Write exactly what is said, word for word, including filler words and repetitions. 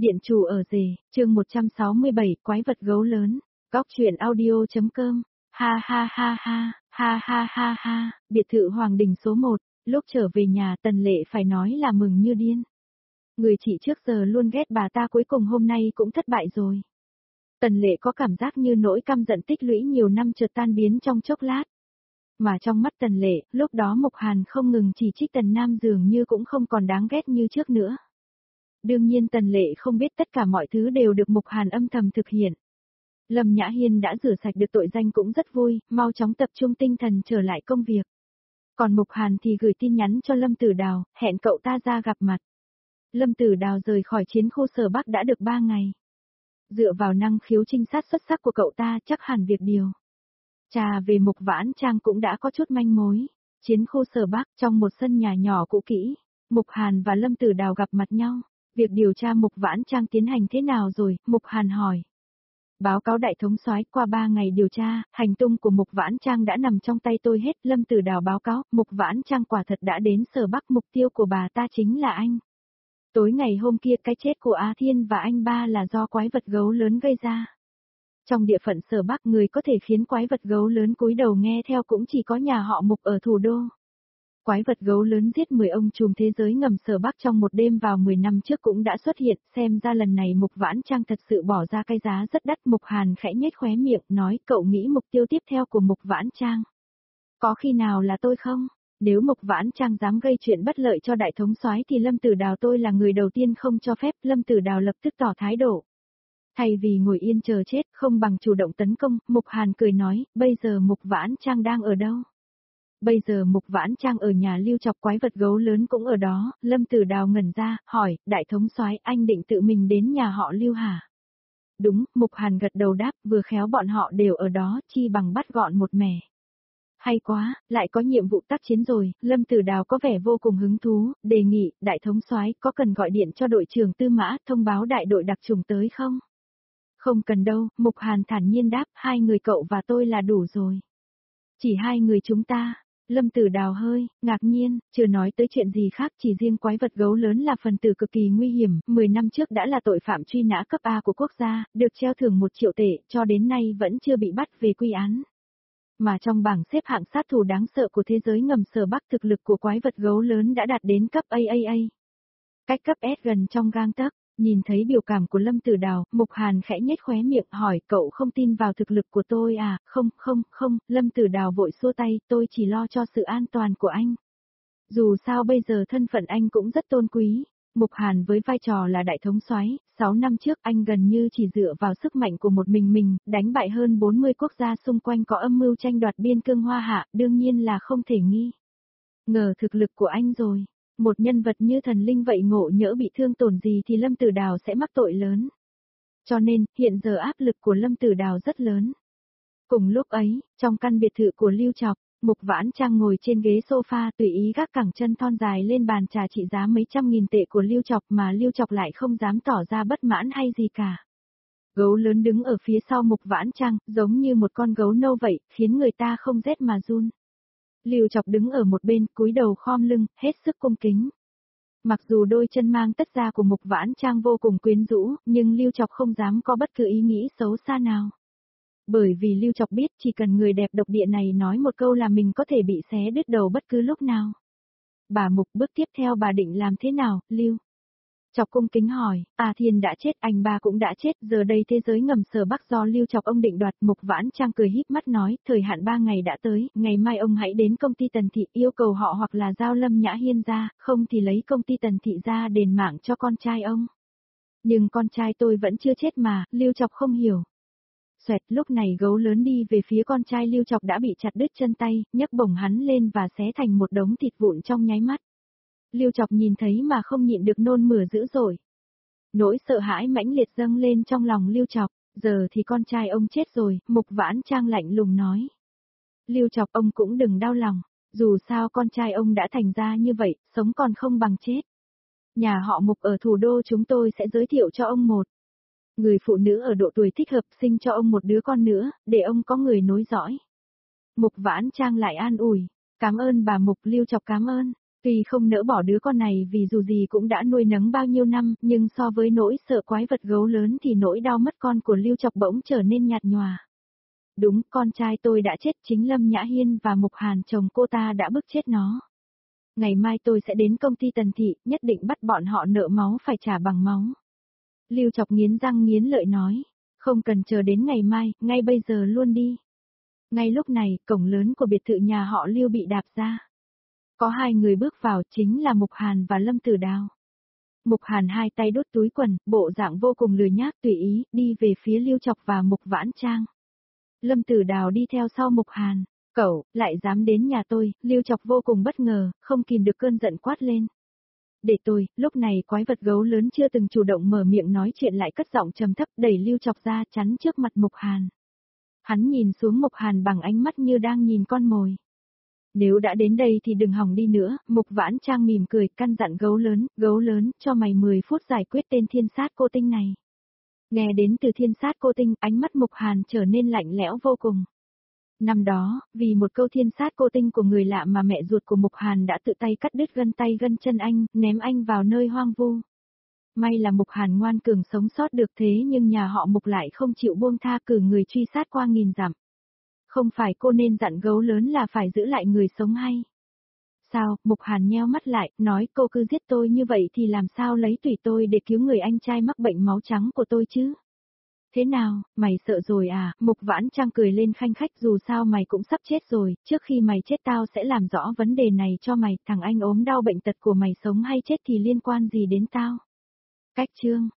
Điện chủ ở rể, chương một trăm sáu mươi bảy, quái vật gấu lớn, góc truyện audio.com, ha ha ha ha, ha ha ha ha, biệt thự Hoàng Đình số một, lúc trở về nhà Tần Lệ phải nói là mừng như điên. Người chị trước giờ luôn ghét bà ta cuối cùng hôm nay cũng thất bại rồi. Tần Lệ có cảm giác như nỗi căm giận tích lũy nhiều năm chợt tan biến trong chốc lát. Mà trong mắt Tần Lệ, lúc đó Mục Hàn không ngừng chỉ trích Tần Nam dường như cũng không còn đáng ghét như trước nữa. Đương nhiên Tần Lệ không biết tất cả mọi thứ đều được Mục Hàn âm thầm thực hiện. Lâm Nhã Hiên đã rửa sạch được tội danh cũng rất vui, mau chóng tập trung tinh thần trở lại công việc. Còn Mục Hàn thì gửi tin nhắn cho Lâm Tử Đào, hẹn cậu ta ra gặp mặt. Lâm Tử Đào rời khỏi chiến khu Sở Bắc đã được ba ngày. Dựa vào năng khiếu trinh sát xuất sắc của cậu ta chắc hẳn việc điều trà về Mục Vãn Trang cũng đã có chút manh mối. Chiến khu Sở Bắc trong một sân nhà nhỏ cũ kỹ, Mục Hàn và Lâm Tử Đào gặp mặt nhau. Việc điều tra Mục Vãn Trang tiến hành thế nào rồi? Mục Hàn hỏi. Báo cáo đại thống soái, qua ba ngày điều tra, hành tung của Mục Vãn Trang đã nằm trong tay tôi hết. Lâm Tử Đào báo cáo, Mục Vãn Trang quả thật đã đến Sở Bắc, mục tiêu của bà ta chính là anh. Tối ngày hôm kia cái chết của Á Thiên và anh ba là do quái vật gấu lớn gây ra. Trong địa phận Sở Bắc, người có thể khiến quái vật gấu lớn cúi đầu nghe theo cũng chỉ có nhà họ Mục ở thủ đô. Quái vật gấu lớn giết mười ông trùm thế giới ngầm Sở Bắc trong một đêm vào mười năm trước cũng đã xuất hiện, xem ra lần này Mục Vãn Trang thật sự bỏ ra cái giá rất đắt. Mục Hàn khẽ nhếch khóe miệng, nói, cậu nghĩ mục tiêu tiếp theo của Mục Vãn Trang có khi nào là tôi không? Nếu Mục Vãn Trang dám gây chuyện bất lợi cho đại thống soái thì Lâm Tử Đào tôi là người đầu tiên không cho phép. Lâm Tử Đào lập tức tỏ thái độ. Thay vì ngồi yên chờ chết, không bằng chủ động tấn công. Mục Hàn cười nói, bây giờ Mục Vãn Trang đang ở đâu? Bây giờ Mục Vãn Trang ở nhà Lưu Chọc, quái vật gấu lớn cũng ở đó. Lâm Tử Đào ngẩn ra, hỏi, đại thống soái, anh định tự mình đến nhà họ Lưu hả? Đúng, Mục Hàn gật đầu đáp, vừa khéo bọn họ đều ở đó, chi bằng bắt gọn một mẻ. Hay quá, lại có nhiệm vụ tác chiến rồi. Lâm Tử Đào có vẻ vô cùng hứng thú, đề nghị, đại thống soái có cần gọi điện cho đội trưởng Tư Mã thông báo đại đội đặc chủng tới không? Không cần đâu, Mục Hàn thản nhiên đáp, hai người cậu và tôi là đủ rồi. Chỉ hai người chúng ta. Lâm Tử Đào hơi ngạc nhiên, chưa nói tới chuyện gì khác, chỉ riêng quái vật gấu lớn là phần tử cực kỳ nguy hiểm, mười năm trước đã là tội phạm truy nã cấp A của quốc gia, được treo thưởng một triệu tệ, cho đến nay vẫn chưa bị bắt về quy án. Mà trong bảng xếp hạng sát thủ đáng sợ của thế giới ngầm Sở Bắc, thực lực của quái vật gấu lớn đã đạt đến cấp A A A. Cách cấp S gần trong gang tấc. Nhìn thấy biểu cảm của Lâm Tử Đào, Mục Hàn khẽ nhếch khóe miệng, hỏi, cậu không tin vào thực lực của tôi à? Không, không, không, Lâm Tử Đào vội xua tay, tôi chỉ lo cho sự an toàn của anh. Dù sao bây giờ thân phận anh cũng rất tôn quý. Mục Hàn với vai trò là đại thống soái, sáu năm trước anh gần như chỉ dựa vào sức mạnh của một mình mình, đánh bại hơn bốn mươi quốc gia xung quanh có âm mưu tranh đoạt biên cương Hoa Hạ, đương nhiên là không thể nghi ngờ thực lực của anh rồi. Một nhân vật như thần linh vậy ngộ nhỡ bị thương tổn gì thì Lâm Tử Đào sẽ mắc tội lớn. Cho nên, hiện giờ áp lực của Lâm Tử Đào rất lớn. Cùng lúc ấy, trong căn biệt thự của Lưu Chọc, Mục Vãn Trang ngồi trên ghế sofa tùy ý gác cẳng chân thon dài lên bàn trà trị giá mấy trăm nghìn tệ của Lưu Chọc mà Lưu Chọc lại không dám tỏ ra bất mãn hay gì cả. Gấu lớn đứng ở phía sau Mục Vãn Trang, giống như một con gấu nâu vậy, khiến người ta không rét mà run. Lưu Chọc đứng ở một bên, cúi đầu khom lưng, hết sức cung kính. Mặc dù đôi chân mang tất da của Mục Vãn Trang vô cùng quyến rũ, nhưng Lưu Chọc không dám có bất cứ ý nghĩ xấu xa nào. Bởi vì Lưu Chọc biết chỉ cần người đẹp độc địa này nói một câu là mình có thể bị xé đứt đầu bất cứ lúc nào. Bà Mục, bước tiếp theo bà định làm thế nào, Lưu? Chọc cung kính hỏi, A Thiên đã chết, anh ba cũng đã chết, giờ đây thế giới ngầm Sở Bắc do Lưu Chọc ông định đoạt. Mục Vãn Trang cười híp mắt nói, thời hạn ba ngày đã tới, ngày mai ông hãy đến công ty Tần Thị yêu cầu họ hoặc là giao Lâm Nhã Hiên ra, không thì lấy công ty Tần Thị ra đền mạng cho con trai ông. Nhưng con trai tôi vẫn chưa chết mà, Lưu Chọc không hiểu. Xoẹt, lúc này gấu lớn đi về phía con trai Lưu Chọc đã bị chặt đứt chân tay, nhấc bổng hắn lên và xé thành một đống thịt vụn trong nháy mắt. Lưu Chọc nhìn thấy mà không nhịn được nôn mửa dữ dội. Nỗi sợ hãi mãnh liệt dâng lên trong lòng Lưu Chọc, giờ thì con trai ông chết rồi, Mục Vãn Trang lạnh lùng nói. Lưu Chọc, ông cũng đừng đau lòng, dù sao con trai ông đã thành ra như vậy, sống còn không bằng chết. Nhà họ Mục ở thủ đô chúng tôi sẽ giới thiệu cho ông một người phụ nữ ở độ tuổi thích hợp, sinh cho ông một đứa con nữa, để ông có người nối dõi. Mục Vãn Trang lại an ủi, cảm ơn bà Mục. Lưu Chọc cảm ơn. Tuy không nỡ bỏ đứa con này vì dù gì cũng đã nuôi nấng bao nhiêu năm, nhưng so với nỗi sợ quái vật gấu lớn thì nỗi đau mất con của Lưu Chọc bỗng trở nên nhạt nhòa. Đúng, con trai tôi đã chết, chính Lâm Nhã Hiên và Mục Hàn chồng cô ta đã bức chết nó. Ngày mai tôi sẽ đến công ty Tần Thị, nhất định bắt bọn họ nợ máu phải trả bằng máu. Lưu Chọc nghiến răng nghiến lợi nói, không cần chờ đến ngày mai, ngay bây giờ luôn đi. Ngay lúc này, cổng lớn của biệt thự nhà họ Lưu bị đạp ra. Có hai người bước vào, chính là Mục Hàn và Lâm Tử Đào. Mục Hàn hai tay đút túi quần, bộ dạng vô cùng lười nhác tùy ý, đi về phía Lưu Chọc và Mục Vãn Trang. Lâm Tử Đào đi theo sau Mục Hàn. Cậu, lại dám đến nhà tôi, Lưu Chọc vô cùng bất ngờ, không kìm được cơn giận quát lên. Để tôi, lúc này quái vật gấu lớn chưa từng chủ động mở miệng nói chuyện lại cất giọng trầm thấp đẩy Lưu Chọc ra chắn trước mặt Mục Hàn. Hắn nhìn xuống Mục Hàn bằng ánh mắt như đang nhìn con mồi. Nếu đã đến đây thì đừng hòng đi nữa, Mục Vãn Trang mỉm cười căn dặn gấu lớn, gấu lớn, cho mày mười phút giải quyết tên thiên sát cô tinh này. Nghe đến từ thiên sát cô tinh, ánh mắt Mục Hàn trở nên lạnh lẽo vô cùng. Năm đó, vì một câu thiên sát cô tinh của người lạ mà mẹ ruột của Mục Hàn đã tự tay cắt đứt gân tay gân chân anh, ném anh vào nơi hoang vu. May là Mục Hàn ngoan cường sống sót được thế nhưng nhà họ Mục lại không chịu buông tha cử người truy sát qua nghìn dặm. Không phải cô nên dặn gấu lớn là phải giữ lại người sống hay? Sao, Mục Hàn nheo mắt lại, nói cô cứ giết tôi như vậy thì làm sao lấy tùy tôi để cứu người anh trai mắc bệnh máu trắng của tôi chứ? Thế nào, mày sợ rồi à? Mục Vãn Trang cười lên khanh khách dù sao mày cũng sắp chết rồi, trước khi mày chết tao sẽ làm rõ vấn đề này cho mày, thằng anh ốm đau bệnh tật của mày sống hay chết thì liên quan gì đến tao? Cách chương